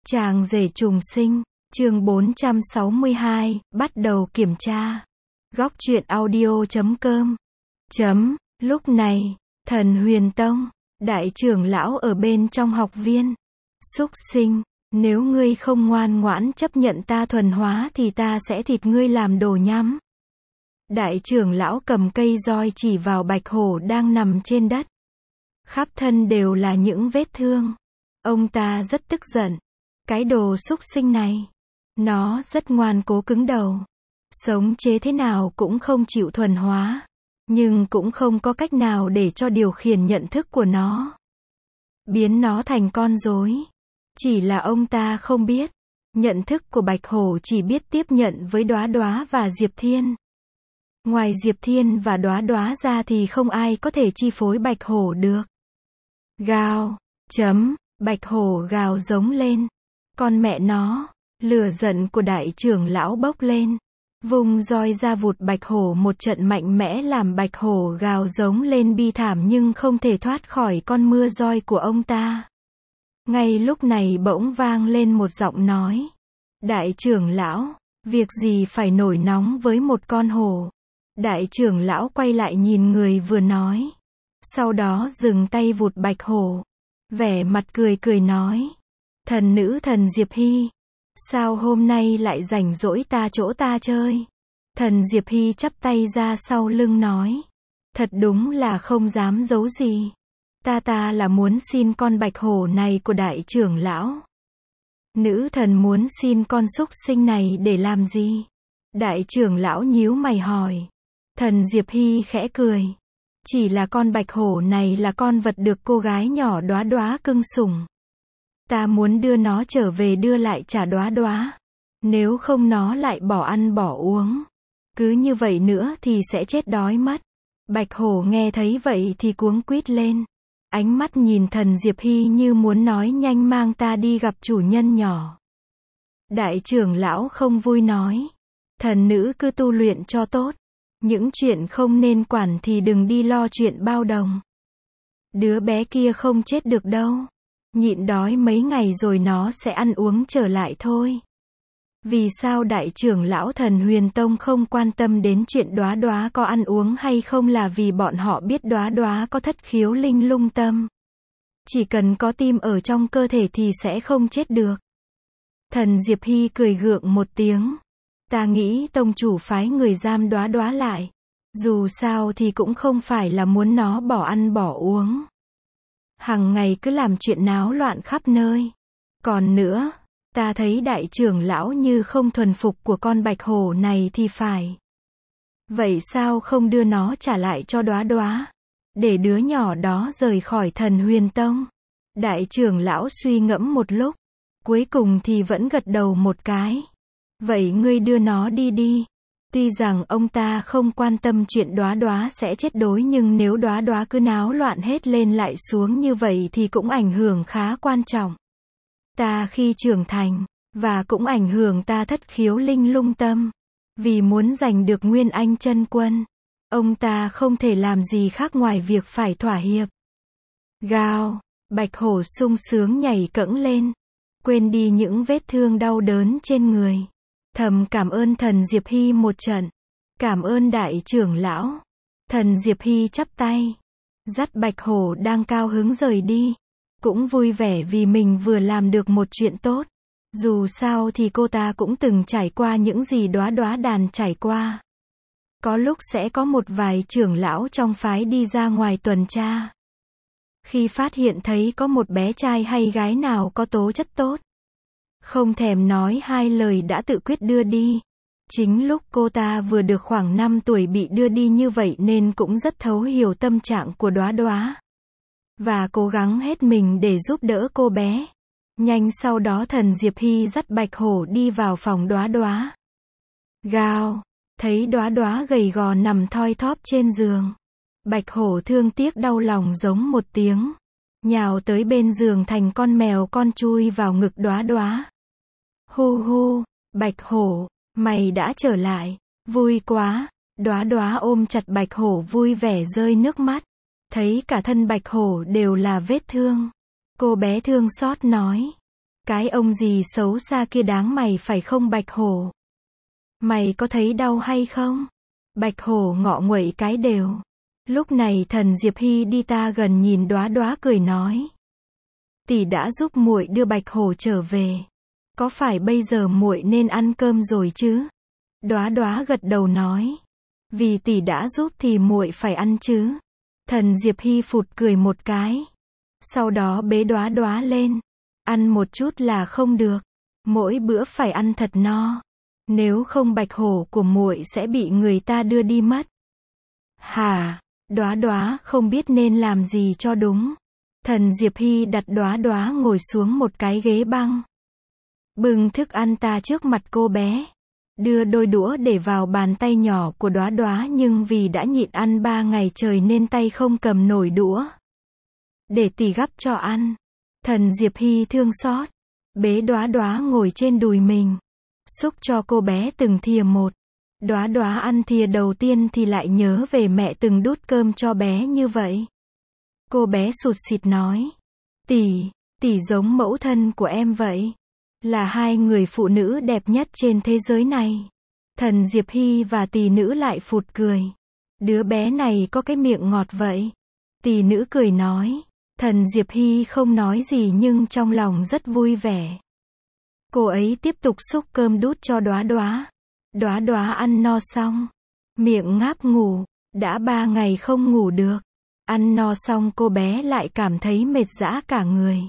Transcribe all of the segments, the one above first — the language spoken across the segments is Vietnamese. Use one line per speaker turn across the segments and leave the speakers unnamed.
Chàng rể trùng sinh, chương 462, bắt đầu kiểm tra. Góc truyện audio.com. Lúc này, Thần Huyền Tông, đại trưởng lão ở bên trong học viên. Súc sinh, nếu ngươi không ngoan ngoãn chấp nhận ta thuần hóa thì ta sẽ thịt ngươi làm đồ nhắm. Đại trưởng lão cầm cây roi chỉ vào bạch hổ đang nằm trên đất. Khắp thân đều là những vết thương. Ông ta rất tức giận. Cái đồ súc sinh này, nó rất ngoan cố cứng đầu. Sống chế thế nào cũng không chịu thuần hóa. Nhưng cũng không có cách nào để cho điều khiển nhận thức của nó. Biến nó thành con rối. Chỉ là ông ta không biết. Nhận thức của bạch hổ chỉ biết tiếp nhận với Đóa Đóa và Diệp Thiên. Ngoài Diệp Thiên và Đóa Đóa ra thì không ai có thể chi phối bạch hổ được. Gào, bạch hổ gào giống lên. Con mẹ nó, lửa giận của đại trưởng lão bốc lên. Vùng roi ra vụt bạch hổ một trận mạnh mẽ làm bạch hổ gào giống lên bi thảm nhưng không thể thoát khỏi con mưa roi của ông ta. Ngay lúc này bỗng vang lên một giọng nói. Đại trưởng lão, việc gì phải nổi nóng với một con hổ? Đại trưởng lão quay lại nhìn người vừa nói. Sau đó dừng tay vụt bạch hổ. Vẻ mặt cười cười nói. Thần nữ thần Diệp Hy. Sao hôm nay lại rảnh rỗi chỗ ta chơi? Thần Diệp Hy chắp tay ra sau lưng nói. Thật đúng là không dám giấu gì. Ta là muốn xin con bạch hổ này của đại trưởng lão. Nữ thần muốn xin con súc sinh này để làm gì? Đại trưởng lão nhíu mày hỏi. Thần Diệp Hy khẽ cười. Chỉ là con bạch hổ này là con vật được cô gái nhỏ Đóa Đóa cưng sủng. Ta muốn đưa nó trở về đưa lại trả Đóa Đóa. Nếu không nó lại bỏ ăn bỏ uống. Cứ như vậy nữa thì sẽ chết đói mất. Bạch hổ nghe thấy vậy thì cuống quýt lên. Ánh mắt nhìn thần Diệp Hy như muốn nói nhanh mang ta đi gặp chủ nhân nhỏ. Đại trưởng lão không vui nói. Thần nữ cứ tu luyện cho tốt. Những chuyện không nên quản thì đừng đi lo chuyện bao đồng. Đứa bé kia không chết được đâu. Nhịn đói mấy ngày rồi nó sẽ ăn uống trở lại thôi. Vì sao đại trưởng lão Thần Huyền Tông không quan tâm đến chuyện Đóa Đóa có ăn uống hay không là vì bọn họ biết Đóa Đóa có thất khiếu linh lung tâm. Chỉ cần có tim ở trong cơ thể thì sẽ không chết được. Thần Diệp Hy cười gượng một tiếng. Ta nghĩ tông chủ phái người giam Đóa Đóa lại. Dù sao thì cũng không phải là muốn nó bỏ ăn bỏ uống. Hằng ngày cứ làm chuyện náo loạn khắp nơi. Còn nữa, ta thấy đại trưởng lão như không thuần phục của con bạch hổ này thì phải. Vậy sao không đưa nó trả lại cho Đóa Đóa? Để đứa nhỏ đó rời khỏi Thần Huyền Tông. Đại trưởng lão suy ngẫm một lúc. Cuối cùng thì vẫn gật đầu một cái. Vậy ngươi đưa nó đi. Tuy rằng ông ta không quan tâm chuyện Đóa Đóa sẽ chết đói nhưng nếu Đóa Đóa cứ náo loạn hết lên lại xuống như vậy thì cũng ảnh hưởng khá quan trọng. Ta khi trưởng thành, và cũng ảnh hưởng ta thất khiếu linh lung tâm. Vì muốn giành được Nguyên Anh chân quân, ông ta không thể làm gì khác ngoài việc phải thỏa hiệp. Gào, bạch hổ sung sướng nhảy cẫng lên. Quên đi những vết thương đau đớn trên người. Thầm cảm ơn thần Diệp Hy một trận. Cảm ơn đại trưởng lão. Thần Diệp Hy chắp tay. Dắt bạch hổ đang cao hứng rời đi. Cũng vui vẻ vì mình vừa làm được một chuyện tốt. Dù sao thì cô ta cũng từng trải qua những gì Đóa Đóa đàn trải qua. Có lúc sẽ có một vài trưởng lão trong phái đi ra ngoài tuần tra. Khi phát hiện thấy có một bé trai hay gái nào có tố chất tốt. Không thèm nói hai lời đã tự quyết đưa đi. Chính lúc cô ta vừa được khoảng 5 tuổi bị đưa đi như vậy nên cũng rất thấu hiểu tâm trạng của Đóa Đóa. Và cố gắng hết mình để giúp đỡ cô bé. Nhanh sau đó thần Diệp Hy dắt bạch hổ đi vào phòng Đóa Đóa. Gào, thấy Đóa Đóa gầy gò nằm thoi thóp trên giường. Bạch hổ thương tiếc đau lòng giống một tiếng. Nhào tới bên giường thành con mèo con chui vào ngực Đóa Đóa. Hu, bạch hổ, mày đã trở lại, vui quá. Đóa Đóa ôm chặt bạch hổ vui vẻ rơi nước mắt. Thấy cả thân bạch hổ đều là vết thương. Cô bé thương xót nói. Cái ông gì xấu xa kia đáng mày phải không Bạch Hổ? Mày có thấy đau hay không? Bạch Hổ ngọ nguậy cái đều. Lúc này thần Diệp Hy đi ta gần nhìn Đóa Đóa cười nói. Tỷ đã giúp muội đưa Bạch Hổ trở về. Có phải bây giờ muội nên ăn cơm rồi chứ? Đóa Đóa gật đầu nói. Vì tỷ đã giúp thì muội phải ăn chứ. Thần Diệp Hy phụt cười một cái. Sau đó bế Đóa Đóa lên. Ăn một chút là không được. Mỗi bữa phải ăn thật no. Nếu không Bạch Hổ của muội sẽ bị người ta đưa đi mất. Hả? Đóa Đóa không biết nên làm gì cho đúng. Thần Diệp Hy đặt Đóa Đóa ngồi xuống một cái ghế băng. Bưng thức ăn ta trước mặt cô bé. Đưa đôi đũa để vào bàn tay nhỏ của Đóa Đóa nhưng vì đã nhịn ăn 3 ngày trời nên tay không cầm nổi đũa. Để tỷ gắp cho ăn. Thần Diệp Hy thương xót. Bế Đóa Đóa ngồi trên đùi mình. Xúc cho cô bé từng thìa một. Đóa Đóa ăn thìa đầu tiên thì lại nhớ về mẹ từng đút cơm cho bé như vậy. Cô bé sụt sịt nói. Tỷ giống mẫu thân của em vậy. Là hai người phụ nữ đẹp nhất trên thế giới này. Thần Diệp Hy và tỷ nữ lại phụt cười. Đứa bé này có cái miệng ngọt vậy. Tỷ nữ cười nói. Thần Diệp Hy không nói gì nhưng trong lòng rất vui vẻ. Cô ấy tiếp tục xúc cơm đút cho Đóa Đóa. Đóa Đóa ăn no xong. Miệng ngáp ngủ. Đã 3 ngày không ngủ được. Ăn no xong cô bé lại cảm thấy mệt rã cả người.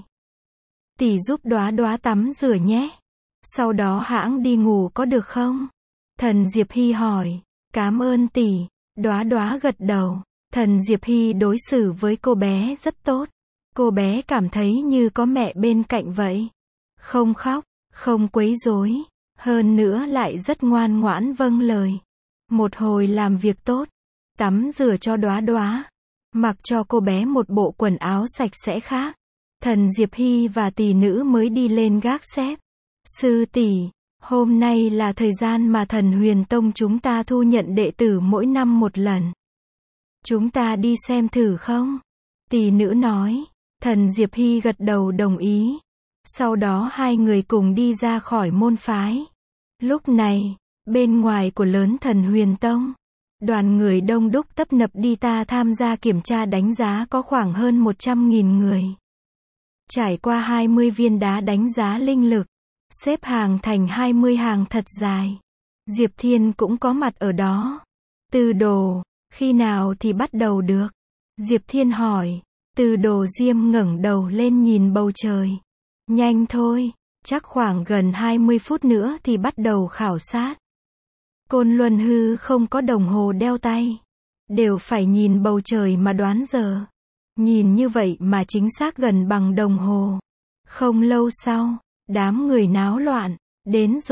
Tỷ giúp Đóa Đóa tắm rửa nhé. Sau đó hãng đi ngủ có được không? Thần Diệp Hy hỏi. Cảm ơn tỷ. Đóa Đóa gật đầu. Thần Diệp Hy đối xử với cô bé rất tốt. Cô bé cảm thấy như có mẹ bên cạnh vậy. Không khóc, không quấy rối. Hơn nữa lại rất ngoan ngoãn vâng lời. Một hồi làm việc tốt. Tắm rửa cho Đóa Đóa. Mặc cho cô bé một bộ quần áo sạch sẽ khác. Thần Diệp Hy và tỷ nữ mới đi lên gác xếp. Sư tỷ, hôm nay là thời gian mà Thần Huyền Tông chúng ta thu nhận đệ tử mỗi năm một lần. Chúng ta đi xem thử không? Tỷ nữ nói. Thần Diệp Hy gật đầu đồng ý. Sau đó hai người cùng đi ra khỏi môn phái. Lúc này, bên ngoài của lớn Thần Huyền Tông, đoàn người đông đúc tấp nập đi ta tham gia kiểm tra đánh giá có khoảng hơn 100.000 người. Trải qua 20 viên đá đánh giá linh lực, xếp hàng thành 20 hàng thật dài. Diệp Thiên cũng có mặt ở đó. Từ Đồ, khi nào thì bắt đầu được? Diệp Thiên hỏi. Từ Đồ Diêm ngẩng đầu lên nhìn bầu trời. Nhanh thôi, chắc khoảng gần 20 phút nữa thì bắt đầu khảo sát. Côn Luân Hư không có đồng hồ đeo tay. Đều phải nhìn bầu trời mà đoán giờ. Nhìn như vậy mà chính xác gần bằng đồng hồ. Không lâu sau, đám người náo loạn. Đến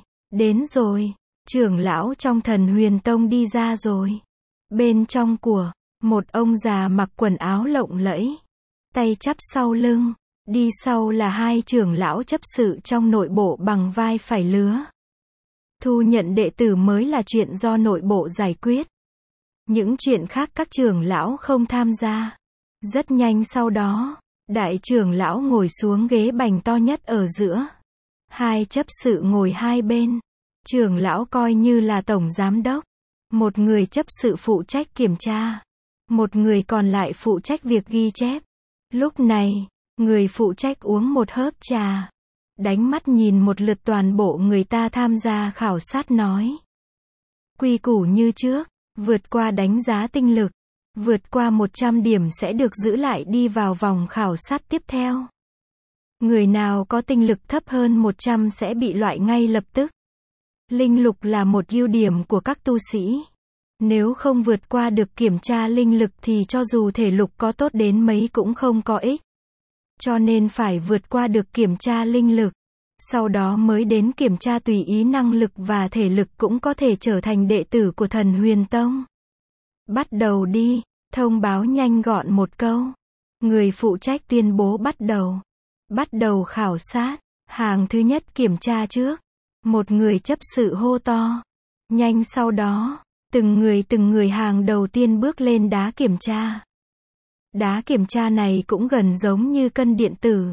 rồi, trưởng lão trong Thần Huyền Tông đi ra rồi. Bên trong của một ông già mặc quần áo lộng lẫy, tay chắp sau lưng, đi sau là hai trưởng lão chấp sự trong nội bộ bằng vai phải lứa. Thu nhận đệ tử mới là chuyện do nội bộ giải quyết. Những chuyện khác các trưởng lão không tham gia. Rất nhanh sau đó, đại trưởng lão ngồi xuống ghế bành to nhất ở giữa. Hai chấp sự ngồi hai bên. Trưởng lão coi như là tổng giám đốc. Một người chấp sự phụ trách kiểm tra. Một người còn lại phụ trách việc ghi chép. Lúc này, người phụ trách uống một hớp trà. Đánh mắt nhìn một lượt toàn bộ người ta tham gia khảo sát nói. Quy củ như trước, vượt qua đánh giá tinh lực. Vượt qua 100 điểm sẽ được giữ lại đi vào vòng khảo sát tiếp theo. Người nào có tinh lực thấp hơn 100 sẽ bị loại ngay lập tức. Linh lục là một ưu điểm của các tu sĩ. Nếu không vượt qua được kiểm tra linh lực thì cho dù thể lực có tốt đến mấy cũng không có ích. Cho nên phải vượt qua được kiểm tra linh lực. Sau đó mới đến kiểm tra tùy ý năng lực và thể lực cũng có thể trở thành đệ tử của Thần Huyền Tông. Bắt đầu đi, thông báo nhanh gọn một câu. Người phụ trách tuyên bố bắt đầu. Bắt đầu khảo sát. Hàng thứ nhất kiểm tra trước. Một người chấp sự hô to. Nhanh sau đó, từng người hàng đầu tiên bước lên đá kiểm tra. Đá kiểm tra này cũng gần giống như cân điện tử.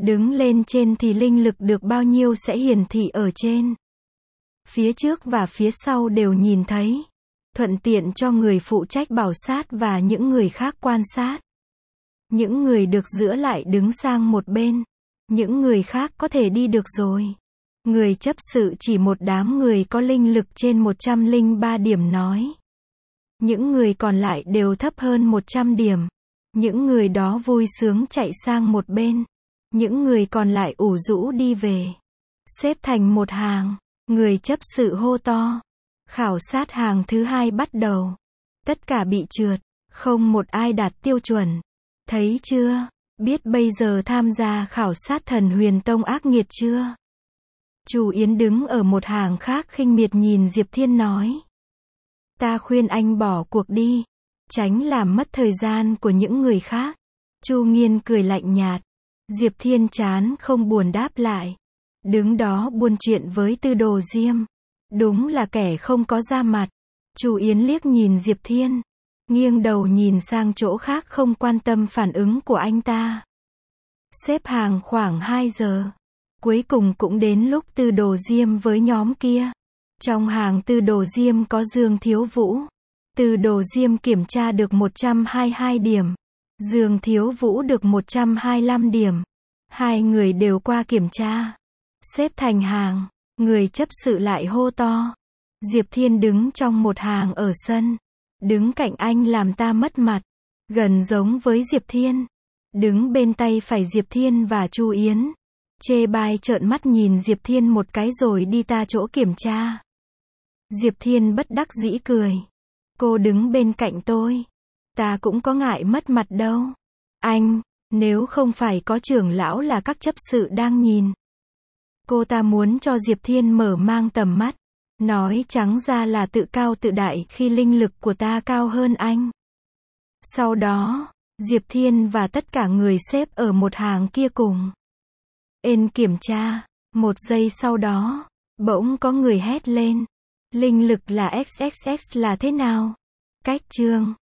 Đứng lên trên thì linh lực được bao nhiêu sẽ hiển thị ở trên. Phía trước và phía sau đều nhìn thấy. Thuận tiện cho người phụ trách bảo sát và những người khác quan sát. Những người được giữa lại đứng sang một bên. Những người khác có thể đi được rồi. Người chấp sự chỉ một đám người có linh lực trên 103 điểm nói. Những người còn lại đều thấp hơn 100 điểm. Những người đó vui sướng chạy sang một bên. Những người còn lại ủ rũ đi về. Xếp thành một hàng. Người chấp sự hô to. Khảo sát hàng thứ 2 bắt đầu. Tất cả bị trượt. Không một ai đạt tiêu chuẩn. Thấy chưa? Biết bây giờ tham gia khảo sát Thần Huyền Tông ác nghiệt chưa? Chu Yến đứng ở một hàng khác khinh miệt nhìn Diệp Thiên nói. Ta khuyên anh bỏ cuộc đi. Tránh làm mất thời gian của những người khác. Chu Nghiên cười lạnh nhạt. Diệp Thiên chán không buồn đáp lại. Đứng đó buôn chuyện với Tư Đồ Diêm. Đúng là kẻ không có da mặt. Chu Yến liếc nhìn Diệp Thiên. Nghiêng đầu nhìn sang chỗ khác không quan tâm phản ứng của anh ta. Xếp hàng khoảng 2 giờ. Cuối cùng cũng đến lúc Tư Đồ Diêm với nhóm kia. Trong hàng Tư Đồ Diêm có Dương Thiếu Vũ. Tư Đồ Diêm kiểm tra được 122 điểm. Dương Thiếu Vũ được 125 điểm. Hai người đều qua kiểm tra. Xếp thành hàng. Người chấp sự lại hô to. Diệp Thiên đứng trong một hàng ở sân. Đứng cạnh anh làm ta mất mặt. Gần giống với Diệp Thiên. Đứng bên tay phải Diệp Thiên và Chu Yến. Chê bai trợn mắt nhìn Diệp Thiên một cái rồi đi ta chỗ kiểm tra. Diệp Thiên bất đắc dĩ cười. Cô đứng bên cạnh tôi. Ta cũng có ngại mất mặt đâu. Anh, nếu không phải có trưởng lão là các chấp sự đang nhìn. Cô ta muốn cho Diệp Thiên mở mang tầm mắt. Nói trắng ra là tự cao tự đại khi linh lực của ta cao hơn anh. Sau đó, Diệp Thiên và tất cả người xếp ở một hàng kia cùng. Ên kiểm tra. Một giây sau đó, bỗng có người hét lên. Linh lực là XXX là thế nào? Cách chương